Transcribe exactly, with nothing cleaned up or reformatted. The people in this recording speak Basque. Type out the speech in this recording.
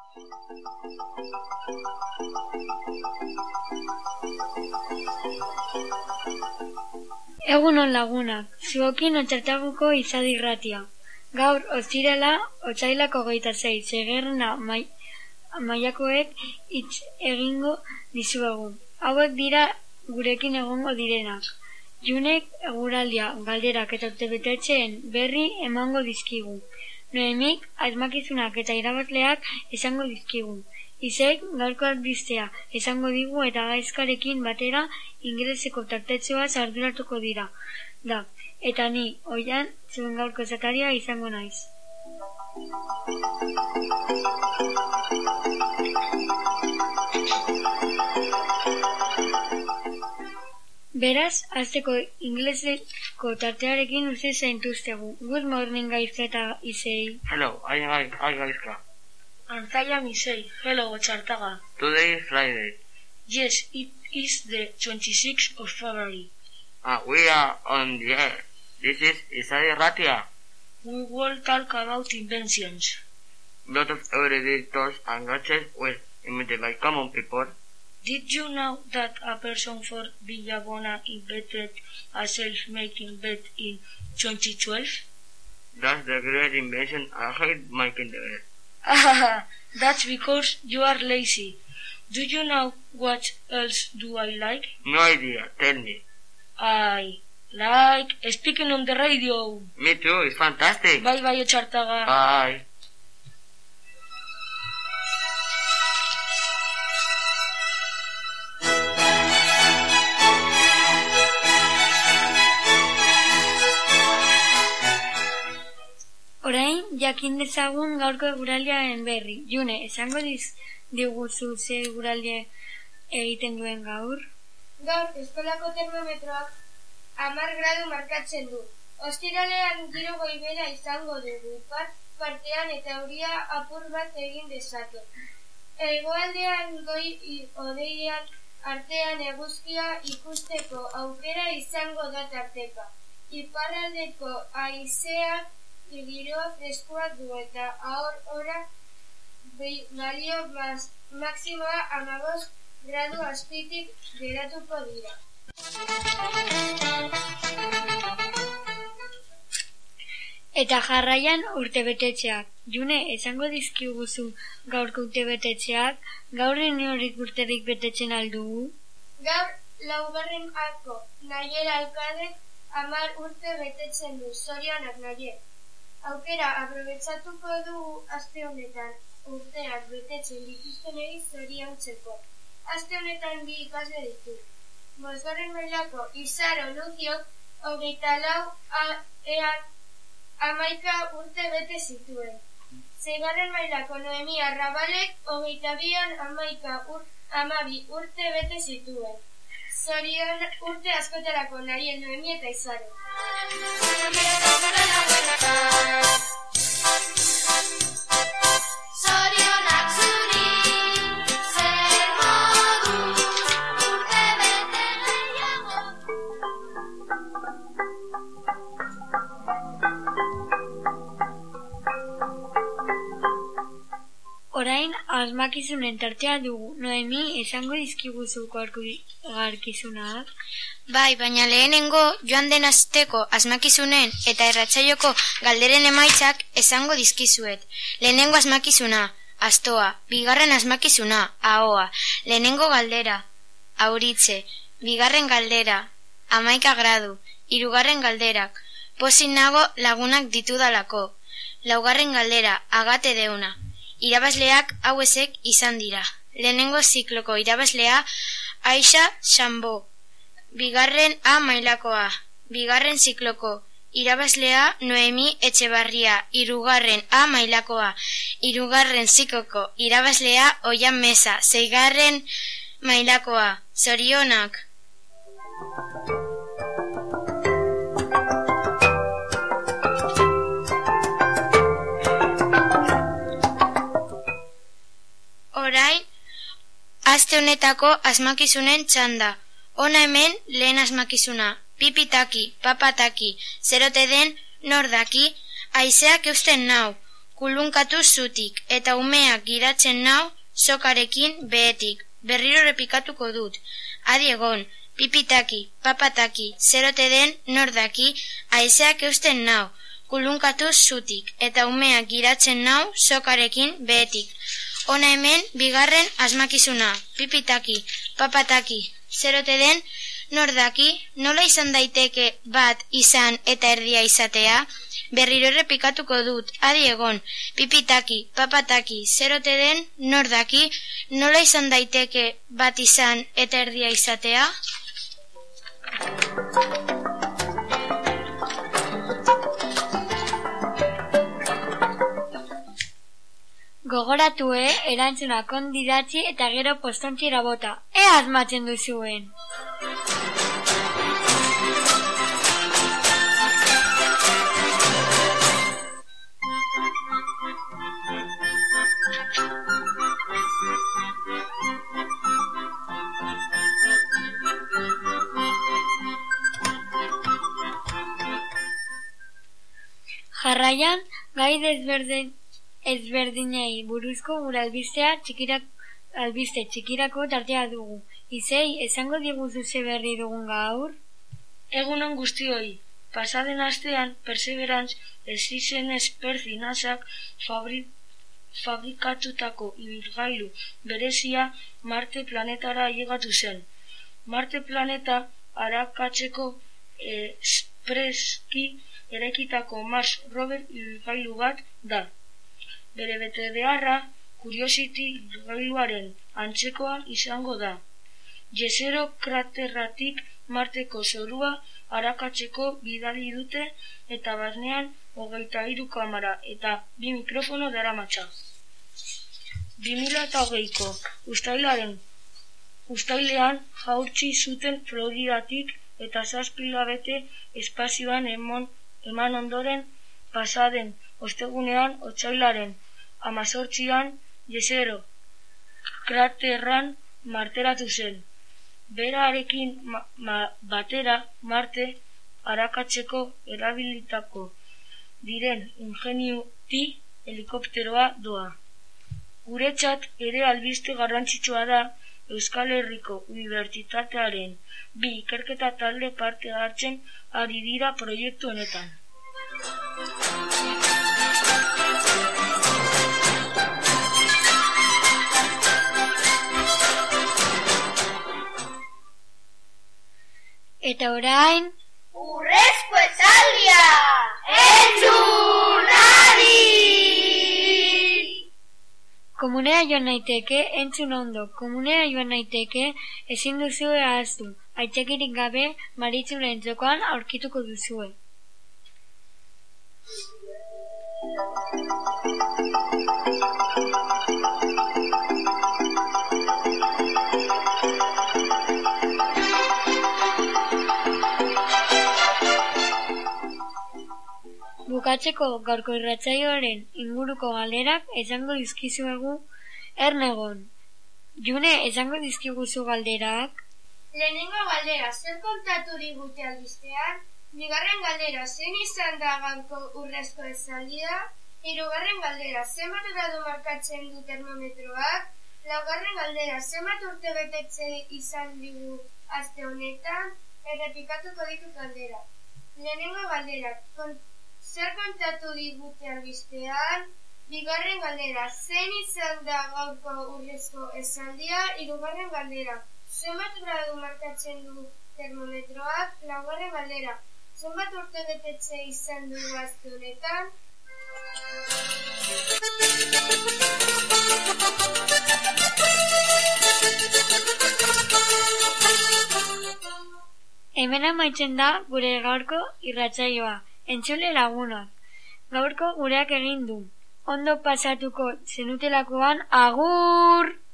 Egunon lagunak, zuokin otxartaguko izadi irratia. Gaur, ostirala, otsailako hogeita sei, segerna mai, mailakoek hitz egingo dizuegu. Hauek dira gurekin egongo direnak. Junek eguraldia, galderak eta urtebetetzeen berri emango dizkigu. Noemik, asmakizunak eta irabazleak esango dizkigu. Izek, gaurko albistea esango digu eta gaizkarekin batera ingeleseko tartetxoa arduratuko dira. Da, eta ni, oian, zuen gaurko esataria izango naiz. Beraz, hasteko ingeleseko tartearekin uste zaintuztegu. Good morning, Gaizka eta Isei. Hello, I am I Gaizka. And I am Isei. Hello, Ochartaga. Today is Friday. Yes, it is the twenty-sixth of February. Ah, we are on the air. This is Isadi Ratia. We will talk about inventions. Lot of everyday tools and gadgets were invented by common people. Did you know that a person from Villabona invented a self-making bed in twenty twelve? That's the great invention. I hate making the bed. Ah, that's because you are lazy. Do you know what else do I like? No idea. Tell me. I like speaking on the radio. Me too. It's fantastic. Bye bye, Ochartaga. Bye. Orain, jakin dezagun gaurko eguraldiaren berri. June, esango diz diguzu ze eguraldia egiten duen gaur? Gaur, eskolako termometroak hamar gradu markatzen du. Ostiralean giro goibela izango dugu, ipar partean eta euria apur bat egin dezake. Hegoaldean goi hodeiak artean eguzkia ikusteko aukera izango da tarteka. Iparraldeko haizeak giro freskoa du eta ahor ora balio maksimoa hamabost gradu azpitik geratuko dira. Eta jarraian urtebetetxeak. June, esango dizkiguzu gaurko urtebetetxeak, gaur inorik urterik betetzen aldugu? Gaur laugarren arko, Naiera Alkadek hamar urte betetzen du, zorionak Naier. Aukera aprobetxatuko dugu aste honetan urteak betetzen dituztenei zoriontzeko. Aste honetan bi ikasle ditu. Bosgarren mailako Izaro Luziok hogeita lau ean hamaika urte bete zituen. Seigarren mailako Noemi Arrabalek hogeita bian hamaika ur, hamabi urte bete zituen. Zorion urte askotarako Naiel, Noemi eta Izaro. Zorionak zuri, zer moduz, urte bete nahiago. Orain, asmakizunen tartea dugu. Noemi, esango dizkiguzu gaurko garkizunak? Bai, baina lehenengo joan den asteko asmakizunen eta erratzaioko galderen emaitzak esango dizkizuet. Lehenengo asmakizuna, astoa. Bigarren asmakizuna, ahoa. Lehenengo galdera, auritze. Bigarren galdera, hamaika gradu. Hirugarren galderak, pozik nago lagunak ditudalako. Laugarren galdera, agate deuna. Irabazleak hauezek izan dira. Lehenengo zikloko irabazlea, Aixa Xambo. Bigarren A mailakoa. Bigarren zikloko irabazlea, Noemi Etxebarria. Hirugarren A mailakoa. Hirugarren zikloko irabazlea, Oian Mesa. Seigarren mailakoa. Zorionak. Orain, aste honetako asmakizunen txanda. Ona hemen lehen asmakizuna. Pipitaki, papataki, zerote den nordaki, haizeak eusten nau. kulunkatu zutik, eta umeak giratzen nau sokarekin behetik. Berriro repikatuko dut. Adi egon, pipitaki, papataki, zerote den nordaki, aizeak eusten nau, kulunkatu zutik, eta umeak giratzen nau sokarekin behetik. Hona hemen bigarren asmakizuna, pipitaki, papataki, zerote den nordaki, nola izan daiteke bat izan eta erdia izatea? Berriro errepikatuko dut, adi egon, pipitaki, papataki, zerote den nordaki, nola izan daiteke bat izan eta erdia izatea? Gogoratue, erantzunak ondidatzi eta gero postontzira bota. Ea asmatzen duzuen! Jarraian, gai desberdin ezberdinei buruzko gure albistea txikirak, albiste txikirako tartea dugu. Izei, esango diguzu ze berri dugun gaur? Egunon guztioi, pasaden astean Perseverance esizen esperzi nasak fabri, fabrikatutako ibilgailu berezia Marte planetara ailegatu zen. Marte planeta arakatzeko espreski eraikitako Mars rover ibilgailu bat da. Bere betebeharra Curiosity ibilgailuaren antzekoa izango da. Jezero kraterratik Marteko zorua arakatzeko bidali dute eta barnean hogeita hiru kamera eta bi mikrofono daramatza. bi mila hogeiko uztailaren uztailean jaurtzi zuten Floridatik eta zazpi hilabete espazioan emon, eman ondoren pasaden ostegunean otsailaren hamazortzian Jezero kraterran marteratu zen. Berarekin ma, ma, batera Marte arakatzeko erabilitako diren Ingenuity helikopteroa doa. Guretzat ere albiste garrantzitsua da Euskal Herriko Unibertsitatearen bi ikerketa talde parte hartzen ari dira proiektu honetan. Eta orain... Urrezko esaldia! Entzun adi! Komunea joan naiteke, entzun ondo, komunea joan naiteke, ezin duzue ahaztu. Aitzakirik gabe, Maritzuren txokoan aurkituko duzue. Bukatzeko gaurko irratsaioaren inguruko galerak esango dizkizuegu Ernegon. June, esango dizkiguzu galderak? Lehenengo galdera, zer kontatu digute albistean? Bigarren galdera, zein izan da gaurko urrezko esaldia? Hirugarren galdera, zenbat gradu markatzen du termometroak? Laugarren galdera, zenbat urte betetze izan digu aste honetan? Errepikatuko ditut galdera. Lehenengo galdera, kont zer kontatu digute albistean? Bigarren galdera, zein izan da gaurko urrezko esaldia? Hirugarren galdera, zenbat gradu markatzen du termometroak? Laugarren galdera, zenbat urte betetze izan dugu aste honetan? Hemen amaitzen da gure gaurko irratsaioa. Entzule lagunak, gaurko gureak egin du. Ondo pasatuko zenutelakoan, agur!